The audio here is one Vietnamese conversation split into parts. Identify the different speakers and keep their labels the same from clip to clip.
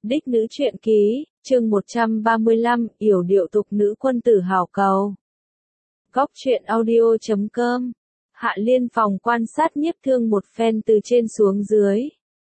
Speaker 1: Đích nữ truyện ký, chương 135, yểu điệu tục nữ quân tử hảo cầu. Góc truyện audio.com. Hạ Liên Phòng quan sát Nhiếp Thương một phen từ trên xuống dưới.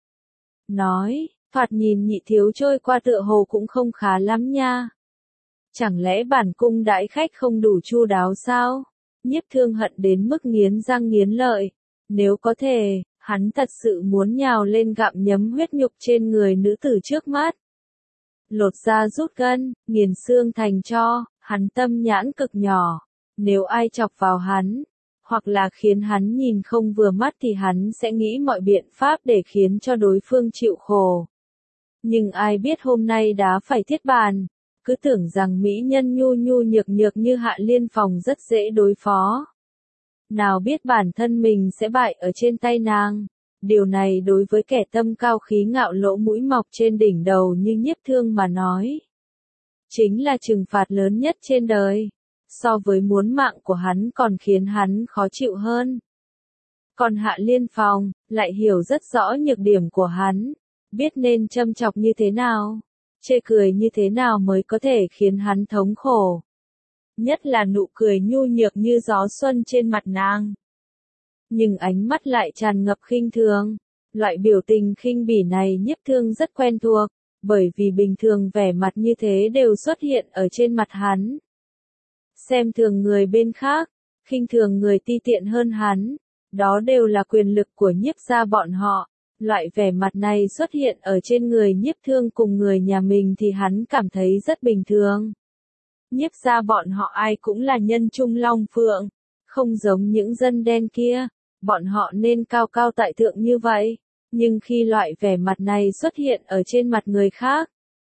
Speaker 1: Nói, thoạt nhìn nhị thiếu trôi qua tựa hồ cũng không khá lắm nha. Chẳng lẽ bản cung đãi khách không đủ chu đáo sao? Nhiếp Thương hận đến mức nghiến răng nghiến lợi. Nếu có thể, hắn thật sự muốn nhào lên gặm nhấm huyết nhục trên người nữ tử trước mắt. Lột da rút gân, nghiền xương thành tro, hắn tâm nhãn cực nhỏ. Nếu ai chọc vào hắn, hoặc là khiến hắn nhìn không vừa mắt thì hắn sẽ nghĩ mọi biện pháp để khiến cho đối phương chịu khổ. Nhưng ai biết hôm nay đã phải thiết bàn, cứ tưởng rằng mỹ nhân nhu nhu nhược nhược như Hạ Liên Phòng rất dễ đối phó. Nào biết bản thân mình sẽ bại ở trên tay nàng. Điều này đối với kẻ tâm cao khí ngạo lỗ mũi mọc trên đỉnh đầu như Nhiếp Thương mà nói, chính là trừng phạt lớn nhất trên đời. So với muốn mạng của hắn còn khiến hắn khó chịu hơn. Còn Hạ Liên Phòng lại hiểu rất rõ nhược điểm của hắn, biết nên châm chọc như thế nào, chê cười như thế nào mới có thể khiến hắn thống khổ. Nhất là nụ cười nhu nhược như gió xuân trên mặt nàng. Nhưng ánh mắt lại tràn ngập khinh thường. Loại biểu tình khinh bỉ này Nhiếp Thương rất quen thuộc, bởi vì bình thường vẻ mặt như thế đều xuất hiện ở trên mặt hắn. Xem thường người bên khác, khinh thường người ti tiện hơn hắn, đó đều là quyền lực của Nhiếp gia bọn họ. Loại vẻ mặt này xuất hiện ở trên người Nhiếp Thương cùng người nhà mình thì hắn cảm thấy rất bình thường. Nhiếp gia bọn họ ai cũng là nhân trung long phượng, không giống những dân đen kia, bọn họ nên cao cao tại thượng như vậy, nhưng khi loại vẻ mặt này xuất hiện ở trên mặt người khác,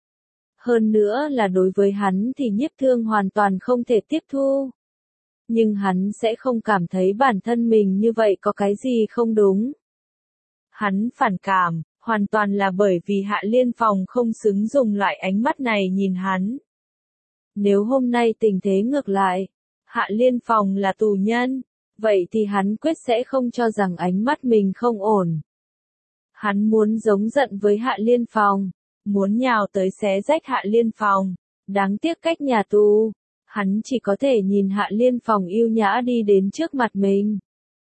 Speaker 1: hơn nữa là đối với hắn thì Nhiếp Thương hoàn toàn không thể tiếp thu. Nhưng hắn sẽ không cảm thấy bản thân mình như vậy có cái gì không đúng. Hắn phản cảm, hoàn toàn là bởi vì Hạ Liên Phòng không xứng dùng loại ánh mắt này nhìn hắn. Nếu hôm nay tình thế ngược lại, Hạ Liên Phòng là tù nhân, vậy thì hắn quyết sẽ không cho rằng ánh mắt mình không ổn. Hắn muốn giống giận với Hạ Liên Phòng, muốn nhào tới xé rách Hạ Liên Phòng, đáng tiếc cách nhà tù, hắn chỉ có thể nhìn Hạ Liên Phòng yêu nhã đi đến trước mặt mình.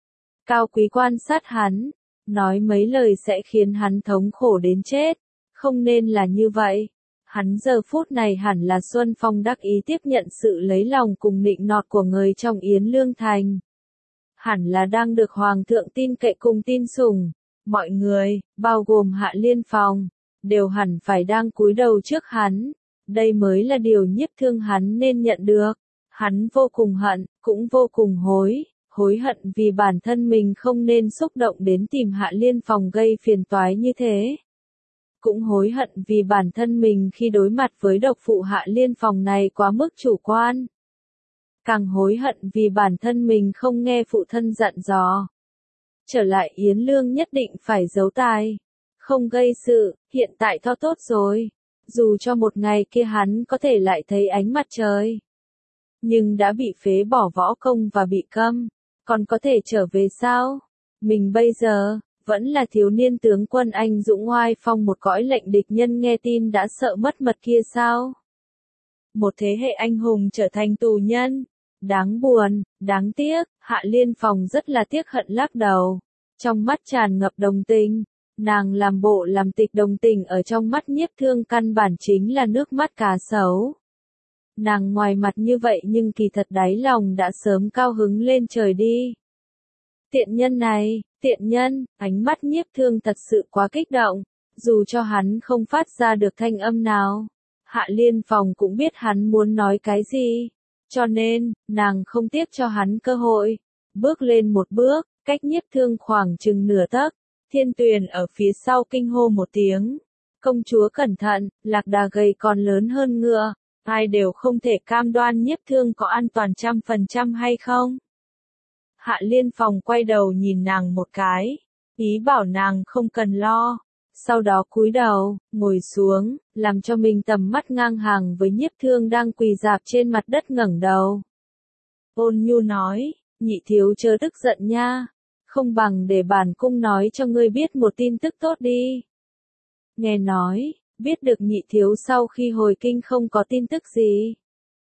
Speaker 1: Cao Quý quan sát hắn, nói mấy lời sẽ khiến hắn thống khổ đến chết, không nên là như vậy. Hắn giờ phút này hẳn là Xuân Phong đắc ý tiếp nhận sự lấy lòng cùng nịnh nọt của người trong Yến Lương Thành. Hẳn là đang được Hoàng thượng tin cậy cùng tin sủng. Mọi người, bao gồm Hạ Liên Phòng, đều hẳn phải đang cúi đầu trước hắn. Đây mới là điều Nhiếp Thương hắn nên nhận được. Hắn vô cùng hận, cũng vô cùng hối hận vì bản thân mình không nên xúc động đến tìm Hạ Liên Phòng gây phiền toái như thế. Cũng hối hận vì bản thân mình khi đối mặt với độc phụ Hạ Liên Phòng này quá mức chủ quan. Càng hối hận vì bản thân mình không nghe phụ thân dặn dò. Trở lại Yến Lương nhất định phải giấu tài, không gây sự, hiện tại tho tốt rồi. Dù cho một ngày kia hắn có thể lại thấy ánh mặt trời, nhưng đã bị phế bỏ võ công và bị câm, còn có thể trở về sao? Mình bây giờ vẫn là thiếu niên tướng quân anh dũng oai phong một cõi lệnh địch nhân nghe tin đã sợ mất mật kia sao? Một thế hệ anh hùng trở thành tù nhân. Đáng buồn, đáng tiếc, Hạ Liên Phòng rất là tiếc hận lắc đầu. Trong mắt tràn ngập đồng tình, nàng làm bộ làm tịch đồng tình ở trong mắt Nhiếp Thương căn bản chính là nước mắt cá sấu. Nàng ngoài mặt như vậy nhưng kỳ thật đáy lòng đã sớm cao hứng lên trời đi. Tiện nhân này, tiện nhân, ánh mắt Nhiếp Thương thật sự quá kích động, dù cho hắn không phát ra được thanh âm nào. Hạ Liên Phòng cũng biết hắn muốn nói cái gì, cho nên, nàng không tiếc cho hắn cơ hội. Bước lên một bước, cách Nhiếp Thương khoảng chừng nửa tấc, Thiên Tuyền ở phía sau kinh hô một tiếng. Công chúa cẩn thận, lạc đà gầy còn lớn hơn ngựa, ai đều không thể cam đoan Nhiếp Thương có an toàn 100% hay không. Hạ Liên Phòng quay đầu nhìn nàng một cái, ý bảo nàng không cần lo. Sau đó cúi đầu, ngồi xuống, làm cho mình tầm mắt ngang hàng với Nhiếp Thương đang quỳ rạp trên mặt đất ngẩng đầu. Ôn nhu nói, nhị thiếu chớ tức giận nha, không bằng để bản cung nói cho ngươi biết một tin tức tốt đi. Nghe nói, biết được nhị thiếu sau khi hồi kinh không có tin tức gì.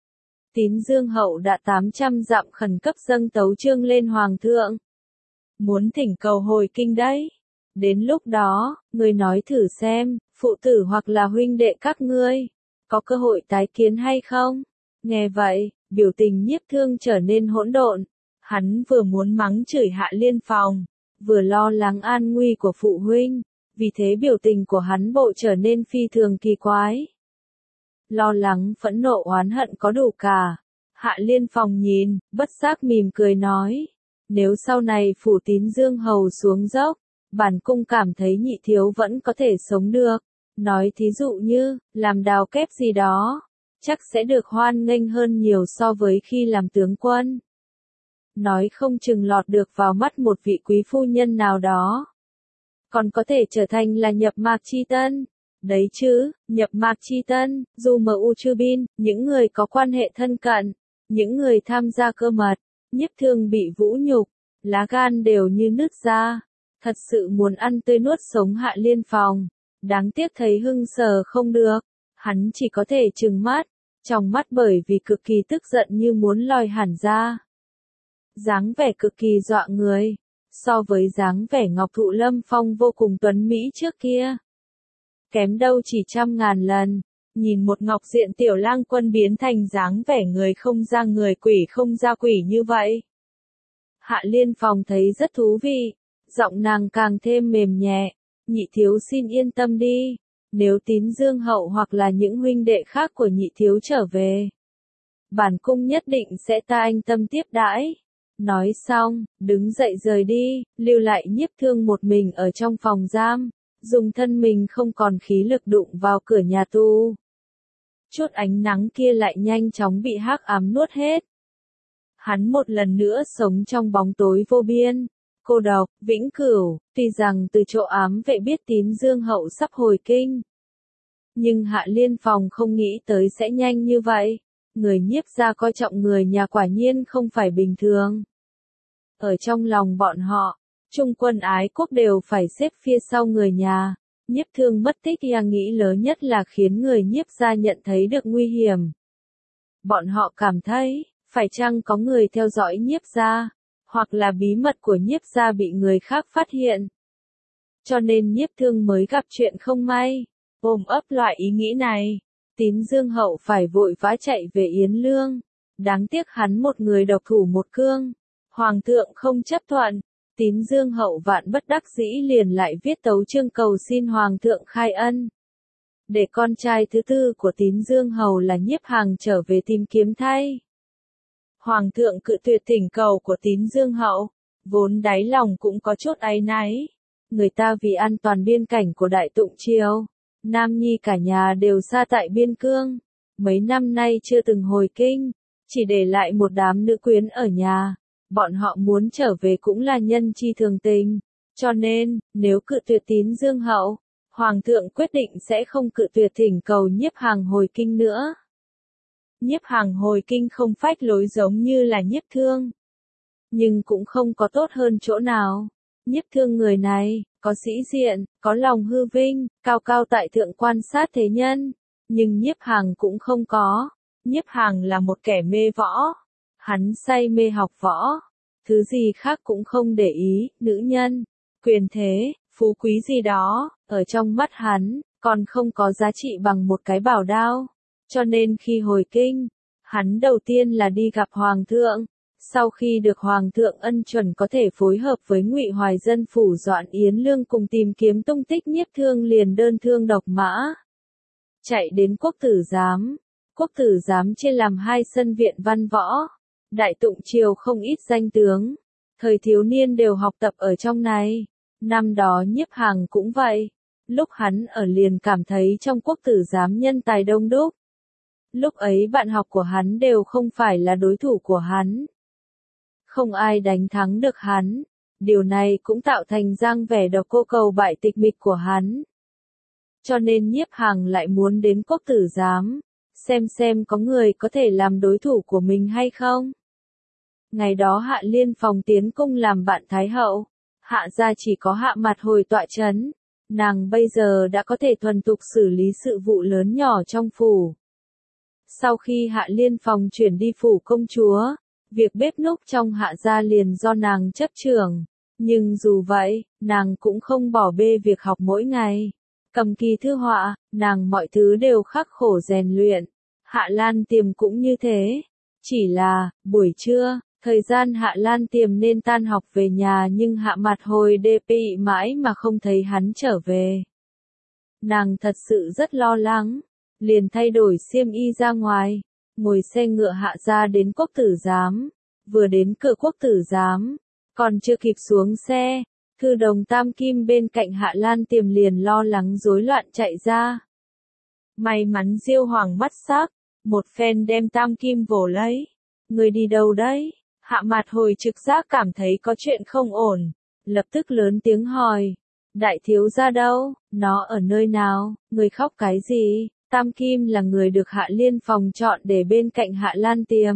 Speaker 1: Tín Dương Hậu đã 800 dặm khẩn cấp dâng tấu chương lên Hoàng thượng. Muốn thỉnh cầu hồi kinh đấy. Đến lúc đó, ngươi nói thử xem, phụ tử hoặc là huynh đệ các ngươi, có cơ hội tái kiến hay không? Nghe vậy, biểu tình Nhiếp Thương trở nên hỗn độn. Hắn vừa muốn mắng chửi Hạ Liên Phòng, vừa lo lắng an nguy của phụ huynh, vì thế biểu tình của hắn bộ trở nên phi thường kỳ quái. Lo lắng, phẫn nộ, oán hận có đủ cả. Hạ Liên Phòng nhìn, bất giác mỉm cười nói, nếu sau này phủ Tín Dương Hầu xuống dốc, bản cung cảm thấy nhị thiếu vẫn có thể sống được. Nói thí dụ như, làm đào kép gì đó, chắc sẽ được hoan nghênh hơn nhiều so với khi làm tướng quân. Nói không chừng lọt được vào mắt một vị quý phu nhân nào đó. Còn có thể trở thành là nhập mạc chi tân. Đấy chứ, nhập mạc chi tân, dù mu chư bin, những người có quan hệ thân cận, những người tham gia cơ mật, Nhiếp Thương bị vũ nhục, lá gan đều như nứt ra. Thật sự muốn ăn tươi nuốt sống Hạ Liên Phòng. Đáng tiếc thấy hưng sờ không được, hắn chỉ có thể trừng mắt, trong mắt bởi vì cực kỳ tức giận như muốn lòi hẳn ra. Dáng vẻ cực kỳ dọa người, so với dáng vẻ Ngọc Thụ Lâm Phong vô cùng tuấn mỹ trước kia. Kém đâu chỉ 100.000 lần, nhìn một ngọc diện tiểu lang quân biến thành dáng vẻ người không ra người quỷ không ra quỷ như vậy. Hạ Liên Phòng thấy rất thú vị, giọng nàng càng thêm mềm nhẹ, nhị thiếu xin yên tâm đi, nếu Tín Dương Hậu hoặc là những huynh đệ khác của nhị thiếu trở về, bản cung nhất định sẽ ta anh tâm tiếp đãi. Nói xong, đứng dậy rời đi, lưu lại Nhiếp Thương một mình ở trong phòng giam, dùng thân mình không còn khí lực đụng vào cửa nhà tù. Chút ánh nắng kia lại nhanh chóng bị hắc ám nuốt hết. Hắn một lần nữa sống trong bóng tối vô biên, cô độc, vĩnh cửu, tuy rằng từ chỗ ám vệ biết Tín Dương Hậu sắp hồi kinh. Nhưng Hạ Liên Phòng không nghĩ tới sẽ nhanh như vậy. Người Nhiếp gia coi trọng người nhà quả nhiên không phải bình thường. Ở trong lòng bọn họ, trung quân ái quốc đều phải xếp phía sau người nhà. Nhiếp Thương mất tích nghĩ lớn nhất là khiến người Nhiếp gia nhận thấy được nguy hiểm. Bọn họ cảm thấy, phải chăng có người theo dõi Nhiếp gia, hoặc là bí mật của Nhiếp gia bị người khác phát hiện. Cho nên Nhiếp Thương mới gặp chuyện không may, ôm ấp loại ý nghĩ này. Tín Dương Hậu phải vội vã chạy về Yến Lương. Đáng tiếc hắn một người độc thủ một cương. Hoàng thượng không chấp thuận. Tín Dương Hậu vạn bất đắc dĩ liền lại viết tấu chương cầu xin Hoàng thượng khai ân. Để con trai thứ tư của Tín Dương Hầu là Nhiếp Hằng trở về tìm kiếm thay. Hoàng thượng cự tuyệt thỉnh cầu của Tín Dương Hậu. Vốn đáy lòng cũng có chút áy náy. Người ta vì an toàn biên cảnh của Đại Tụng Triều. Nam nhi cả nhà đều xa tại biên cương, mấy năm nay chưa từng hồi kinh, chỉ để lại một đám nữ quyến ở nhà, bọn họ muốn trở về cũng là nhân chi thường tình, cho nên, nếu cự tuyệt Tín Dương Hậu, Hoàng thượng quyết định sẽ không cự tuyệt thỉnh cầu Nhiếp Hằng hồi kinh nữa. Nhiếp Hằng hồi kinh không phách lối giống như là Nhiếp Thương, nhưng cũng không có tốt hơn chỗ nào. Nhiếp Thương người này, có sĩ diện, có lòng hư vinh, cao cao tại thượng quan sát thế nhân, nhưng Nhiếp Hằng cũng không có. Nhiếp Hằng là một kẻ mê võ, hắn say mê học võ, thứ gì khác cũng không để ý, nữ nhân, quyền thế, phú quý gì đó, ở trong mắt hắn, còn không có giá trị bằng một cái bảo đao. Cho nên khi hồi kinh, hắn đầu tiên là đi gặp Hoàng thượng. Sau khi được Hoàng thượng ân chuẩn có thể phối hợp với Ngụy Hoài dân phủ dọn Yến Lương cùng tìm kiếm tung tích Nhiếp Thương liền đơn thương độc mã. Chạy đến Quốc Tử Giám. Quốc Tử Giám chia làm 2 sân viện văn võ. Đại Tụng Triều không ít danh tướng. Thời thiếu niên đều học tập ở trong này. Năm đó Nhiếp Hằng cũng vậy. Lúc hắn ở liền cảm thấy trong Quốc Tử Giám nhân tài đông đúc. Lúc ấy bạn học của hắn đều không phải là đối thủ của hắn. Không ai đánh thắng được hắn. Điều này cũng tạo thành dáng vẻ độc cô cầu bại tịch mịch của hắn. Cho nên Nhiếp Hằng lại muốn đến Quốc Tử Giám, xem có người có thể làm đối thủ của mình hay không. Ngày đó Hạ Liên Phòng tiến cung làm bạn Thái Hậu, Hạ gia chỉ có hạ mặt hồi tọa trấn, nàng bây giờ đã có thể thuần thục xử lý sự vụ lớn nhỏ trong phủ. Sau khi Hạ Liên Phòng chuyển đi phủ công chúa, việc bếp núc trong Hạ gia liền do nàng chấp trưởng. Nhưng dù vậy, nàng cũng không bỏ bê việc học mỗi ngày. Cầm kỳ thư họa, nàng mọi thứ đều khắc khổ rèn luyện. Hạ Lan Tiềm cũng như thế. Chỉ là, buổi trưa, thời gian Hạ Lan Tiềm nên tan học về nhà nhưng Hạ Mặt Hồi DPI mãi mà không thấy hắn trở về. Nàng thật sự rất lo lắng, liền thay đổi xiêm y ra ngoài, ngồi xe ngựa Hạ ra đến Quốc Tử Giám. Vừa đến cửa Quốc Tử Giám, còn chưa kịp xuống xe, thư đồng Tam Kim bên cạnh Hạ Lan Tiềm liền lo lắng rối loạn chạy ra. May mắn Diêu Hoàng mắt sắc, một phen đem Tam Kim vồ lấy. Người đi đâu đấy? Hạ Mặt Hồi trực giác cảm thấy có chuyện không ổn, lập tức lớn tiếng hỏi. Đại thiếu gia đâu? Nó ở nơi nào? Người khóc cái gì? Tam Kim là người được Hạ Liên Phòng chọn để bên cạnh Hạ Lan Tiềm.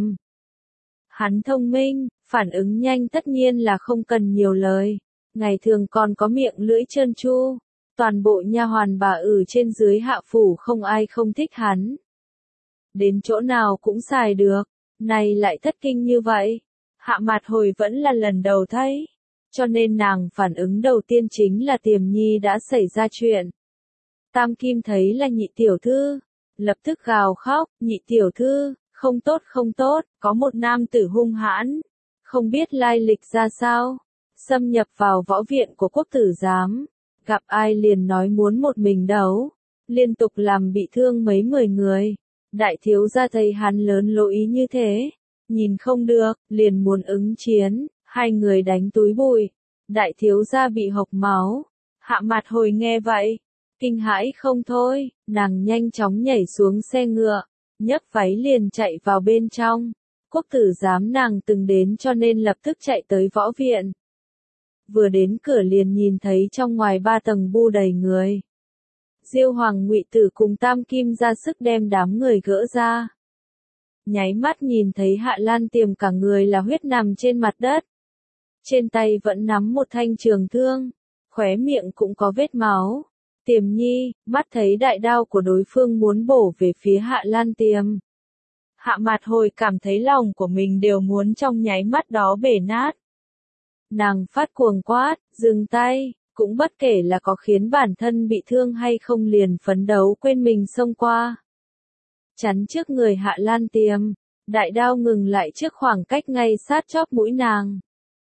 Speaker 1: Hắn thông minh, phản ứng nhanh tất nhiên là không cần nhiều lời. Ngày thường còn có miệng lưỡi trơn tru. Toàn bộ nha hoàn bà trên dưới Hạ phủ không ai không thích hắn. Đến chỗ nào cũng xài được. Này lại thất kinh như vậy. Hạ Mặt Hồi vẫn là lần đầu thấy. Cho nên nàng phản ứng đầu tiên chính là Tiềm Nhi đã xảy ra chuyện. Tam Kim thấy là nhị tiểu thư. Lập tức gào khóc, nhị tiểu thư, không tốt không tốt, có một nam tử hung hãn. Không biết lai lịch ra sao. Xâm nhập vào võ viện của Quốc Tử Giám. Gặp ai liền nói muốn một mình đấu. Liên tục làm bị thương mấy 10 người. Đại thiếu gia thấy hắn lớn lối như thế. Nhìn không được, liền muốn ứng chiến. Hai người đánh túi bụi. Đại thiếu gia bị hộc máu. Hạ Mặt Hồi nghe vậy. Kinh hãi không thôi, nàng nhanh chóng nhảy xuống xe ngựa. Nhấc váy liền chạy vào bên trong. Quốc Tử Giám nàng từng đến cho nên lập tức chạy tới võ viện. Vừa đến cửa liền nhìn thấy trong ngoài 3 tầng bu đầy người. Diêu Hoàng Ngụy Tử cùng Tam Kim ra sức đem đám người gỡ ra. Nháy mắt nhìn thấy Hạ Lan Tiềm cả người là huyết nằm trên mặt đất. Trên tay vẫn nắm một thanh trường thương, khóe miệng cũng có vết máu. Tiềm Nhi, mắt thấy đại đao của đối phương muốn bổ về phía Hạ Lan Tiềm. Hạ Mặt Hồi cảm thấy lòng của mình đều muốn trong nháy mắt đó bể nát. Nàng phát cuồng quát, dừng tay, cũng bất kể là có khiến bản thân bị thương hay không liền phấn đấu quên mình xông qua. Chắn trước người Hạ Lan Tiềm, đại đao ngừng lại trước khoảng cách ngay sát chóp mũi nàng.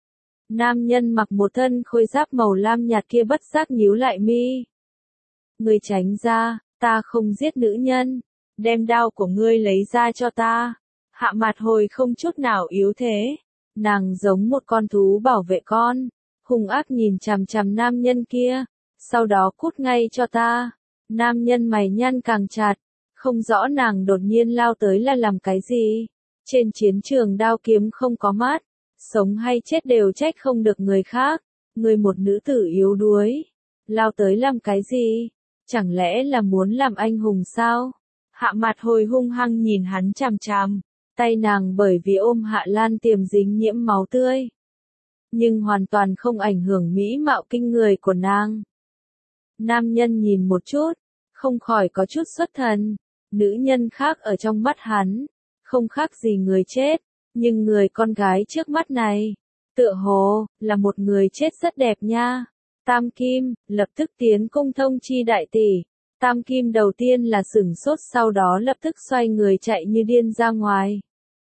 Speaker 1: Nam nhân mặc một thân khôi giáp màu lam nhạt kia bất giác nhíu lại mi. Ngươi tránh ra, ta không giết nữ nhân, đem đao của ngươi lấy ra cho ta. Hạ Mặt Hồi không chút nào yếu thế. Nàng giống một con thú bảo vệ con, hung ác nhìn chằm chằm nam nhân kia, sau đó cút ngay cho ta. Nam nhân mày nhăn càng chặt, không rõ nàng đột nhiên lao tới là làm cái gì. Trên chiến trường đao kiếm không có mắt, sống hay chết đều trách không được người khác. Người một nữ tử yếu đuối, lao tới làm cái gì? Chẳng lẽ là muốn làm anh hùng sao? Hạ Mặt Hồi hung hăng nhìn hắn chằm chằm. Tay nàng bởi vì ôm Hạ Lan Tiềm dính nhiễm máu tươi. Nhưng hoàn toàn không ảnh hưởng mỹ mạo kinh người của nàng. Nam nhân nhìn một chút, không khỏi có chút xuất thần. Nữ nhân khác ở trong mắt hắn, không khác gì người chết. Nhưng người con gái trước mắt này, tựa hồ, là một người chết rất đẹp nha. Tam Kim, lập tức tiến cung thông chi đại tỷ. Tam Kim đầu tiên là sửng sốt sau đó lập tức xoay người chạy như điên ra ngoài.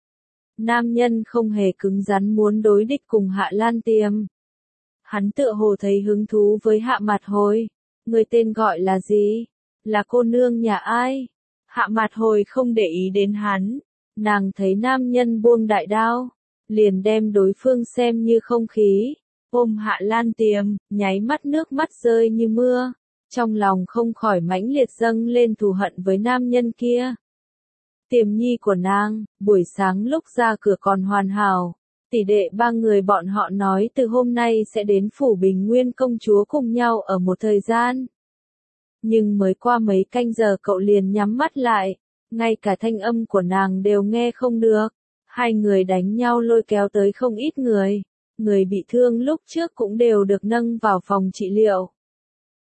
Speaker 1: Nam nhân không hề cứng rắn muốn đối địch cùng Hạ Lan Tiềm. Hắn tựa hồ thấy hứng thú với Hạ Mặt Hồi. Người tên gọi là gì? Là cô nương nhà ai? Hạ Mặt Hồi không để ý đến hắn. Nàng thấy nam nhân buông đại đao, liền đem đối phương xem như không khí. Ôm Hạ Lan Tiềm, nháy mắt nước mắt rơi như mưa. Trong lòng không khỏi mãnh liệt dâng lên thù hận với nam nhân kia. Tiềm Nhi của nàng, buổi sáng lúc ra cửa còn hoàn hảo. Tỷ đệ 3 người bọn họ nói từ hôm nay sẽ đến phủ Bình Nguyên công chúa cùng nhau ở một thời gian. Nhưng mới qua mấy canh giờ cậu liền nhắm mắt lại. Ngay cả thanh âm của nàng đều nghe không được. Hai người đánh nhau lôi kéo tới không ít người. Người bị thương lúc trước cũng đều được nâng vào phòng trị liệu.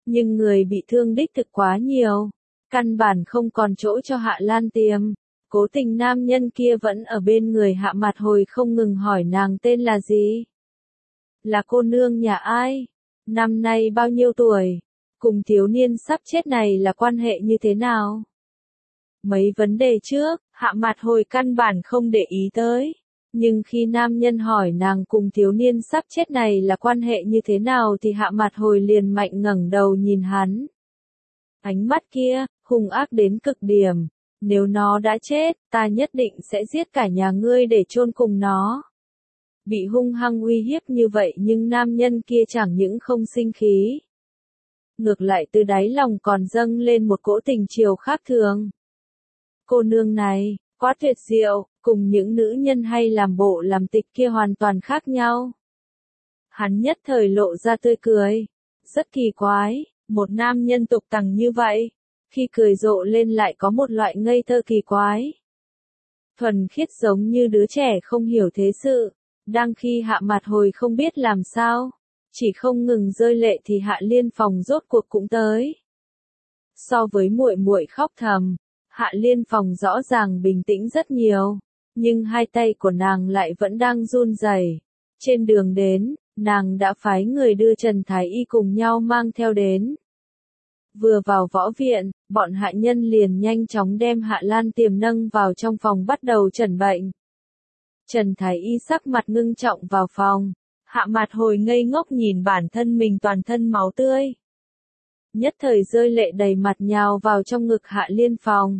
Speaker 1: Nhưng người bị thương đích thực quá nhiều, căn bản không còn chỗ cho Hạ Lan tiềm. Cố tình nam nhân kia vẫn ở bên người Hạ Mặt Hồi không ngừng hỏi nàng tên là gì. Là cô nương nhà ai? Năm nay bao nhiêu tuổi? Cùng thiếu niên sắp chết này là quan hệ như thế nào? Mấy vấn đề trước, Hạ Mặt Hồi căn bản không để ý tới. Nhưng khi nam nhân hỏi nàng cùng thiếu niên sắp chết này là quan hệ như thế nào thì Hạ Mặt Hồi liền mạnh ngẩng đầu nhìn hắn. Ánh mắt kia, hung ác đến cực điểm. Nếu nó đã chết, ta nhất định sẽ giết cả nhà ngươi để chôn cùng nó. Bị hung hăng uy hiếp như vậy nhưng nam nhân kia chẳng những không sinh khí. Ngược lại từ đáy lòng còn dâng lên một cỗ tình chiều khác thường. Cô nương này, quá tuyệt diệu, cùng những nữ nhân hay làm bộ làm tịch kia hoàn toàn khác nhau. Hắn nhất thời lộ ra tươi cười. Rất kỳ quái, một nam nhân tục tằng như vậy, khi cười rộ lên lại có một loại ngây thơ kỳ quái. Thuần khiết giống như đứa trẻ không hiểu thế sự. Đang khi Hạ Mặt Hồi không biết làm sao, chỉ không ngừng rơi lệ thì Hạ Liên Phòng rốt cuộc cũng tới. So với muội muội khóc thầm, Hạ Liên Phòng rõ ràng bình tĩnh rất nhiều, nhưng hai tay của nàng lại vẫn đang run rẩy. Trên đường đến, nàng đã phái người đưa Trần Thái Y cùng nhau mang theo đến. Vừa vào võ viện, bọn hạ nhân liền nhanh chóng đem Hạ Lan Tiềm nâng vào trong phòng bắt đầu chẩn bệnh. Trần Thái Y sắc mặt ngưng trọng vào phòng, Hạ Mặt Hồi ngây ngốc nhìn bản thân mình toàn thân máu tươi. Nhất thời rơi lệ đầy mặt nhào vào trong ngực Hạ Liên Phòng.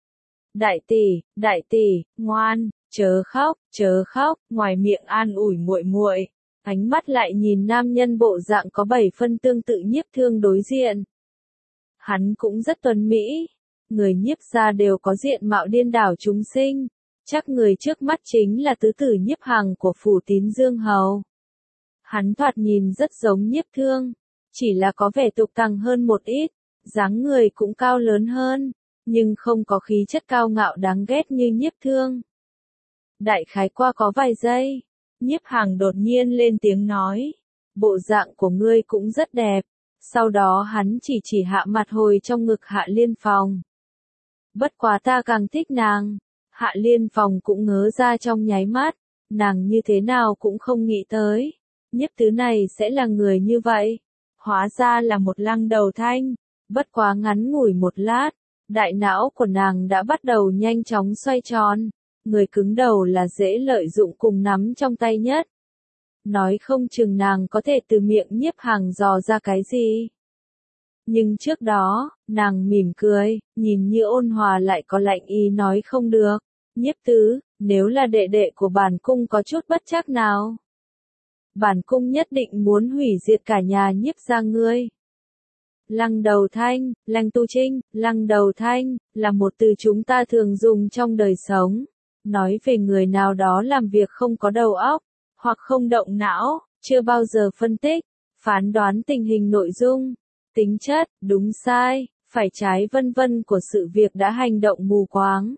Speaker 1: Đại tỷ, ngoan, chớ khóc, ngoài miệng an ủi muội muội, ánh mắt lại nhìn nam nhân bộ dạng có 7 phân tương tự Nhiếp Thương đối diện. Hắn cũng rất tuấn mỹ, người Nhiếp gia đều có diện mạo điên đảo chúng sinh. Chắc người trước mắt chính là tứ tử Nhiếp Hằng của phủ Tín Dương Hầu. Hắn thoạt nhìn rất giống Nhiếp Thương, chỉ là có vẻ tục tằng hơn một ít, dáng người cũng cao lớn hơn, nhưng không có khí chất cao ngạo đáng ghét như Nhiếp Thương. Đại khái qua có vài giây, Nhiếp Hằng đột nhiên lên tiếng nói, bộ dạng của ngươi cũng rất đẹp. Sau đó hắn chỉ Hạ Mặt Hồi trong ngực Hạ Liên Phòng. Bất quá ta càng thích nàng. Hạ Liên Phòng cũng ngớ ra trong nháy mắt, nàng như thế nào cũng không nghĩ tới. Nhiếp tứ này sẽ là người như vậy. Hóa ra là một Lăng Đầu Thanh. Bất quá ngắn ngủi một lát, đại não của nàng đã bắt đầu nhanh chóng xoay tròn. Người cứng đầu là dễ lợi dụng cùng nắm trong tay nhất. Nói không chừng nàng có thể từ miệng Nhiếp Hằng dò ra cái gì. Nhưng trước đó, nàng mỉm cười, nhìn như ôn hòa lại có lạnh ý nói không được. Nhiếp tứ, nếu là đệ đệ của bản cung có chút bất trắc nào. Bản cung nhất định muốn hủy diệt cả nhà Nhiếp gia ngươi. Lăng Đầu Thanh, Lăng Tu Trinh, Lăng Đầu Thanh, là một từ chúng ta thường dùng trong đời sống. Nói về người nào đó làm việc không có đầu óc, hoặc không động não, chưa bao giờ phân tích, phán đoán tình hình nội dung, tính chất, đúng sai, phải trái vân vân của sự việc đã hành động mù quáng.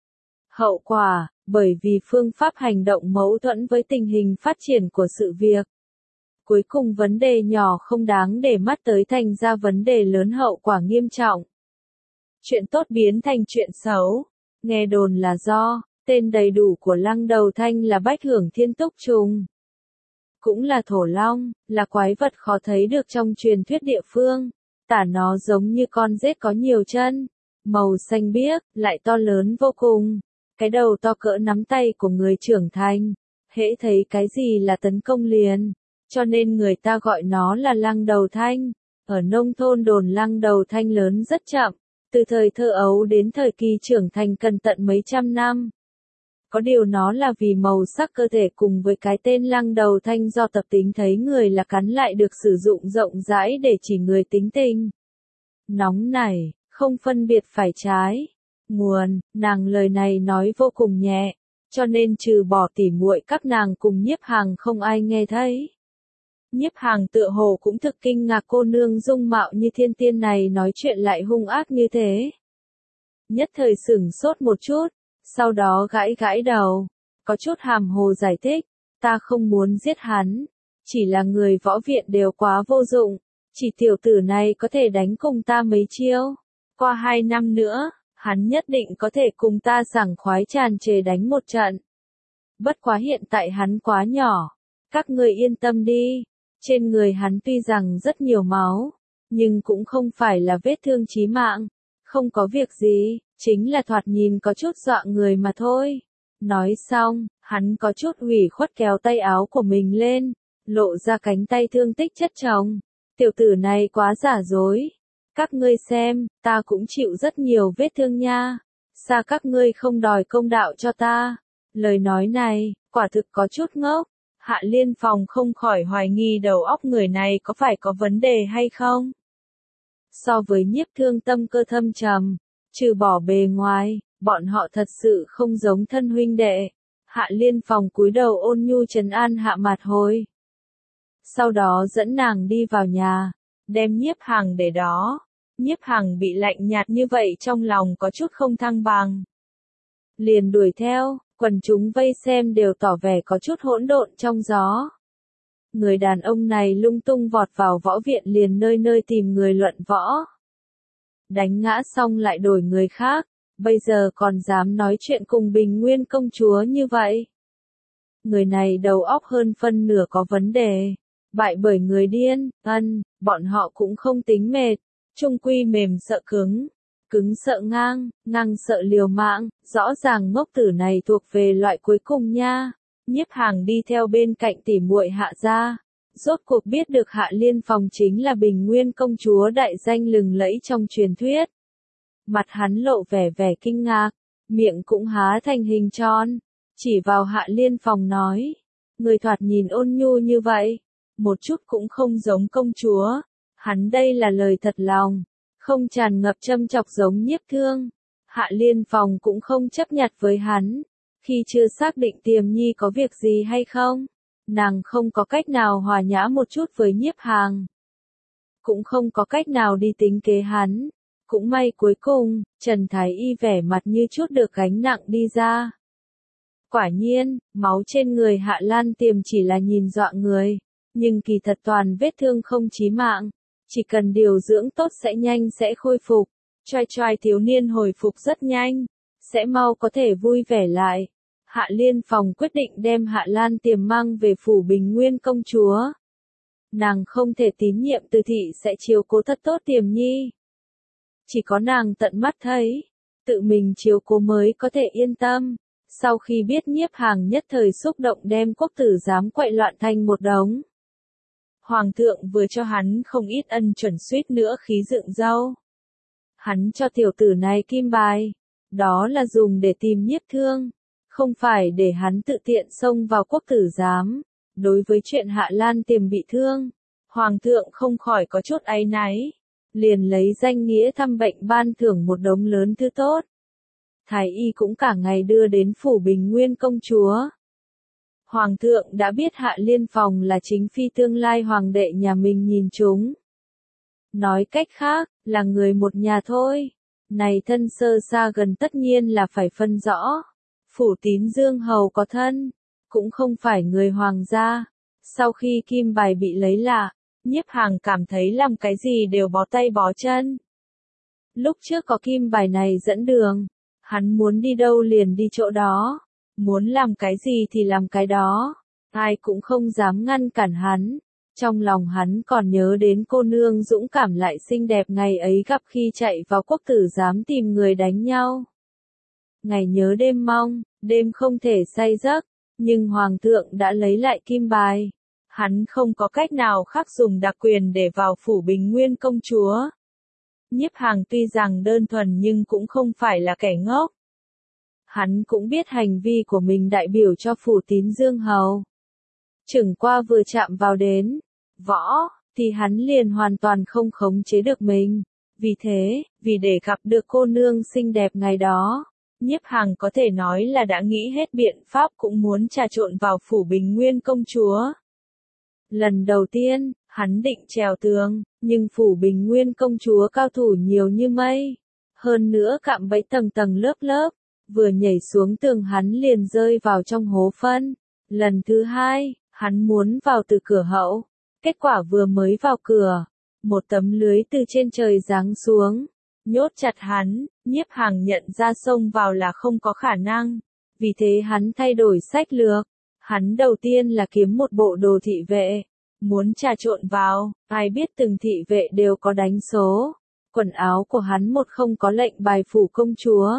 Speaker 1: Hậu quả, bởi vì phương pháp hành động mâu thuẫn với tình hình phát triển của sự việc. Cuối cùng vấn đề nhỏ không đáng để mắt tới thành ra vấn đề lớn hậu quả nghiêm trọng. Chuyện tốt biến thành chuyện xấu. Nghe đồn là do, tên đầy đủ của Lăng Đầu Thanh là Bách Hưởng Thiên Túc Trùng. Cũng là thổ long, là quái vật khó thấy được trong truyền thuyết địa phương. Tả nó giống như con rết có nhiều chân, màu xanh biếc, lại to lớn vô cùng. Cái đầu to cỡ nắm tay của người trưởng thành, hễ thấy cái gì là tấn công liền, cho nên người ta gọi nó là Lăng Đầu Thanh. Ở nông thôn đồn Lăng Đầu Thanh lớn rất chậm, từ thời thơ ấu đến thời kỳ trưởng thành cần tận mấy trăm năm. Có điều nó là vì màu sắc cơ thể cùng với cái tên Lăng Đầu Thanh do tập tính thấy người là cắn lại được sử dụng rộng rãi để chỉ người tính tình. Nóng nảy, không phân biệt phải trái. Nguồn, nàng lời này nói vô cùng nhẹ, cho nên trừ bỏ tỉ muội các nàng cùng Nhiếp Hằng không ai nghe thấy. Nhiếp Hằng tựa hồ cũng thực kinh ngạc cô nương dung mạo như thiên tiên này nói chuyện lại hung ác như thế. Nhất thời sửng sốt một chút, sau đó gãi gãi đầu, có chút hàm hồ giải thích, ta không muốn giết hắn, chỉ là người võ viện đều quá vô dụng, Chỉ tiểu tử này có thể đánh cùng ta mấy chiêu. Qua 2 năm nữa, hắn nhất định có thể cùng ta sảng khoái tràn trề đánh một trận. Bất quá hiện tại hắn quá nhỏ. Các ngươi yên tâm đi. Trên người hắn tuy rằng rất nhiều máu, nhưng cũng không phải là vết thương chí mạng. Không có việc gì, chính là thoạt nhìn có chút dọa người mà thôi. Nói xong, hắn có chút ủy khuất kéo tay áo của mình lên, lộ ra cánh tay thương tích chất chồng. Tiểu tử này quá giả dối. Các ngươi xem, ta cũng chịu rất nhiều vết thương nha. Sao các ngươi không đòi công đạo cho ta? Lời nói này, quả thực có chút ngốc. Hạ Liên Phong không khỏi hoài nghi đầu óc người này có phải có vấn đề hay không. So với Nhiếp Thương tâm cơ thâm trầm, trừ bỏ bề ngoài, bọn họ thật sự không giống thân huynh đệ. Hạ Liên Phong cúi đầu ôn nhu trấn an Hạ Mạt Hồi. Sau đó dẫn nàng đi vào nhà, đem Nhiếp Hằng để đó. Nhiếp Hằng bị lạnh nhạt như vậy trong lòng có chút không thăng bằng. Liền đuổi theo, quần chúng vây xem đều tỏ vẻ có chút hỗn độn trong gió. Người đàn ông này lung tung vọt vào võ viện liền nơi nơi tìm người luận võ. Đánh ngã xong lại đổi người khác, bây giờ còn dám nói chuyện cùng Bình Nguyên công chúa như vậy. Người này đầu óc hơn phân nửa có vấn đề, bại bởi người điên, bọn họ cũng không tính mệt, chung quy mềm sợ cứng. Cứng sợ ngang, ngang sợ liều mạng, rõ ràng ngốc tử này thuộc về loại cuối cùng nha. Nhiếp Hằng đi theo bên cạnh tỉ muội Hạ gia, rốt cuộc biết được Hạ Liên Phong chính là Bình Nguyên công chúa đại danh lừng lẫy trong truyền thuyết. Mặt hắn lộ vẻ vẻ kinh ngạc, miệng cũng há thành hình tròn, chỉ vào Hạ Liên Phong nói, người thoạt nhìn ôn nhu như vậy, một chút cũng không giống công chúa. Hắn đây là lời thật lòng, không tràn ngập châm chọc giống Nhiếp Thương. Hạ Liên Phong cũng không chấp nhặt với hắn. Khi chưa xác định Tiềm Nhi có việc gì hay không, nàng không có cách nào hòa nhã một chút với Nhiếp Hằng. Cũng không có cách nào đi tính kế hắn. Cũng may cuối cùng, Trần Thái Y vẻ mặt như chút được gánh nặng đi ra. Quả nhiên, máu trên người Hạ Lan Tiềm chỉ là nhìn dọa người, nhưng kỳ thật toàn vết thương không chí mạng. Chỉ cần điều dưỡng tốt sẽ nhanh sẽ khôi phục. Choai choai thiếu niên hồi phục rất nhanh, sẽ mau có thể vui vẻ lại. Hạ Liên Phong quyết định đem Hạ Lan Tiềm mang về phủ Bình Nguyên công chúa. Nàng không thể tín nhiệm Từ thị sẽ chiếu cố thật tốt Tiềm Nhi. Chỉ có nàng tận mắt thấy, tự mình chiếu cố mới có thể yên tâm. Sau khi biết Nhiếp Hằng nhất thời xúc động đem quốc tử giám quậy loạn thành một đống. Hoàng thượng vừa cho hắn không ít ân chuẩn suýt nữa khí dựng râu. Hắn cho tiểu tử này kim bài, đó là dùng để tìm Nhiếp Thương, không phải để hắn tự tiện xông vào quốc tử giám. Đối với chuyện Hạ Lan Tiềm bị thương, Hoàng thượng không khỏi có chút áy náy, liền lấy danh nghĩa thăm bệnh ban thưởng một đống lớn thứ tốt. Thái y cũng cả ngày đưa đến phủ Bình Nguyên công chúa. Hoàng thượng đã biết Hạ Liên Phong là chính phi tương lai hoàng đệ nhà mình nhìn chúng. Nói cách khác, là người một nhà thôi. Này thân sơ xa gần tất nhiên là phải phân rõ. Phủ Tín Dương hầu có thân, cũng không phải người hoàng gia. Sau khi kim bài bị lấy lạ, Nhiếp Hằng cảm thấy làm cái gì đều bó tay bó chân. Lúc trước có kim bài này dẫn đường, hắn muốn đi đâu liền đi chỗ đó. Muốn làm cái gì thì làm cái đó, ai cũng không dám ngăn cản hắn. Trong lòng hắn còn nhớ đến cô nương dũng cảm lại xinh đẹp ngày ấy gặp khi chạy vào quốc tử giám tìm người đánh nhau. Ngày nhớ đêm mong, đêm không thể say giấc, nhưng hoàng thượng đã lấy lại kim bài. Hắn không có cách nào khác dùng đặc quyền để vào phủ Bình Nguyên công chúa. Nhiếp Hằng tuy rằng đơn thuần nhưng cũng không phải là kẻ ngốc. Hắn cũng biết hành vi của mình đại biểu cho phủ Tín Dương hầu. Chừng qua vừa chạm vào đến võ, thì hắn liền hoàn toàn không khống chế được mình. Vì thế, vì để gặp được cô nương xinh đẹp ngày đó, Nhiếp Hằng có thể nói là đã nghĩ hết biện pháp cũng muốn trà trộn vào phủ Bình Nguyên công chúa. Lần đầu tiên, hắn định trèo tường, nhưng phủ Bình Nguyên công chúa cao thủ nhiều như mây. Hơn nữa cạm bẫy tầng tầng lớp lớp. Vừa nhảy xuống tường hắn liền rơi vào trong hố phân. Lần thứ hai, hắn muốn vào từ cửa hậu. Kết quả vừa mới vào cửa, Một tấm lưới từ trên trời giáng xuống, nhốt chặt hắn. Nhiếp Hằng nhận ra xông vào là không có khả năng, vì thế hắn thay đổi sách lược. Hắn đầu tiên là kiếm một bộ đồ thị vệ, muốn trà trộn vào. Ai biết từng thị vệ đều có đánh số. Quần áo của hắn một không có lệnh bài phủ công chúa,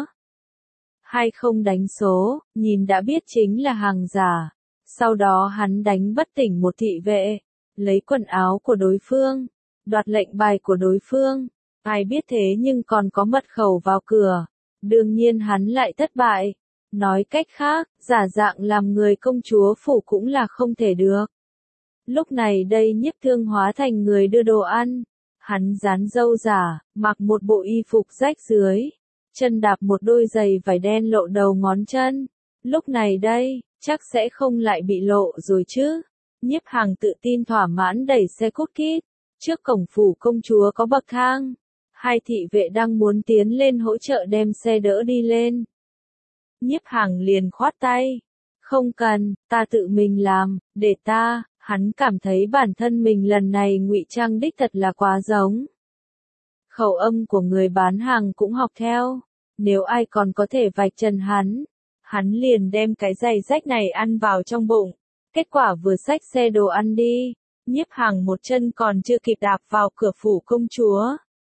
Speaker 1: hai không đánh số, nhìn đã biết chính là hàng giả. Sau đó hắn đánh bất tỉnh một thị vệ, lấy quần áo của đối phương, đoạt lệnh bài của đối phương. Ai biết thế nhưng còn có mật khẩu vào cửa. Đương nhiên hắn lại thất bại. Nói cách khác, giả dạng làm người công chúa phủ cũng là không thể được. Lúc này đây Nhiếp Thương hóa thành người đưa đồ ăn. Hắn dán râu giả, mặc một bộ y phục rách rưới, chân đạp một đôi giày vải đen lộ đầu ngón chân. Lúc này đây, chắc sẽ không lại bị lộ rồi chứ. Nhiếp Hằng tự tin thỏa mãn đẩy xe cút kít. Trước cổng phủ công chúa có bậc thang. Hai thị vệ đang muốn tiến lên hỗ trợ đem xe đỡ đi lên. Nhiếp Hằng liền khoát tay. Không cần, ta tự mình làm, để ta. Hắn cảm thấy bản thân mình lần này ngụy trang đích thật là quá giống. Khẩu âm của người bán hàng cũng học theo. Nếu ai còn có thể vạch trần hắn liền đem cái giày rách này ăn vào trong bụng. Kết quả vừa xách xe đồ ăn đi, Nhiếp Hằng một chân còn chưa kịp đạp vào cửa phủ công chúa.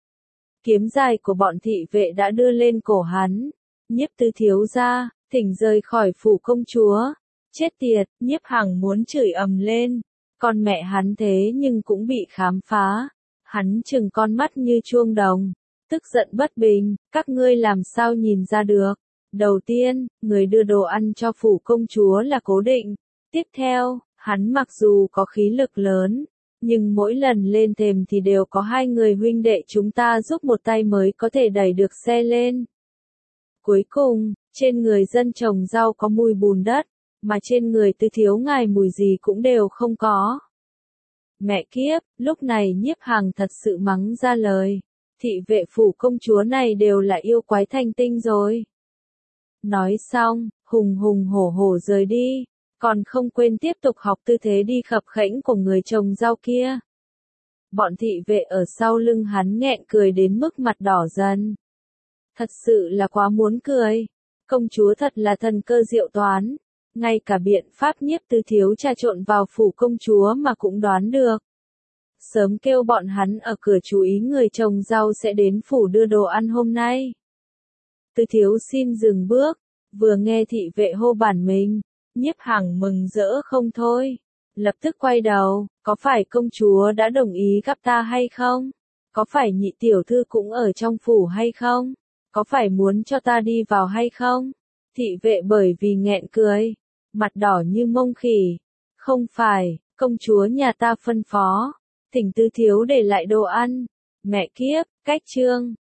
Speaker 1: Kiếm dài của bọn thị vệ đã đưa lên cổ hắn. Nhiếp tứ thiếu gia, thỉnh rời khỏi phủ công chúa. Chết tiệt, Nhiếp Hằng muốn chửi ầm lên. Con mẹ hắn thế nhưng cũng bị khám phá. Hắn trừng con mắt như chuông đồng, tức giận bất bình. Các ngươi làm sao nhìn ra được? Đầu tiên, người đưa đồ ăn cho phủ công chúa là cố định. Tiếp theo, hắn mặc dù có khí lực lớn, nhưng mỗi lần lên thềm thì đều có hai người huynh đệ chúng ta giúp một tay mới có thể đẩy được xe lên. Cuối cùng, trên người dân trồng rau có mùi bùn đất, mà trên người tứ thiếu ngài mùi gì cũng đều không có. Mẹ kiếp, lúc này Nhiếp Hằng thật sự mắng ra lời. Thị vệ phủ công chúa này đều là yêu quái thành tinh rồi. Nói xong, hùng hùng hổ hổ rời đi, còn không quên tiếp tục học tư thế đi khập khẽnh của người trồng rau kia. Bọn thị vệ ở sau lưng hắn nghẹn cười đến mức mặt đỏ dần. Thật sự là quá muốn cười. Công chúa thật là thần cơ diệu toán. Ngay cả biện pháp Nhiếp tứ thiếu trà trộn vào phủ công chúa mà cũng đoán được. Sớm kêu bọn hắn ở cửa chú ý người trồng rau sẽ đến phủ đưa đồ ăn hôm nay. Tứ thiếu xin dừng bước, vừa nghe thị vệ hô bản mình, Nhiếp Hằng mừng rỡ không thôi. Lập tức quay đầu, có phải công chúa đã đồng ý gặp ta hay không? Có phải nhị tiểu thư cũng ở trong phủ hay không? Có phải muốn cho ta đi vào hay không? Thị vệ bởi vì nghẹn cười, mặt đỏ như mông khỉ. Không phải, công chúa nhà ta phân phó, thỉnh tứ thiếu để lại đồ ăn. Mẹ kiếp, cách chương.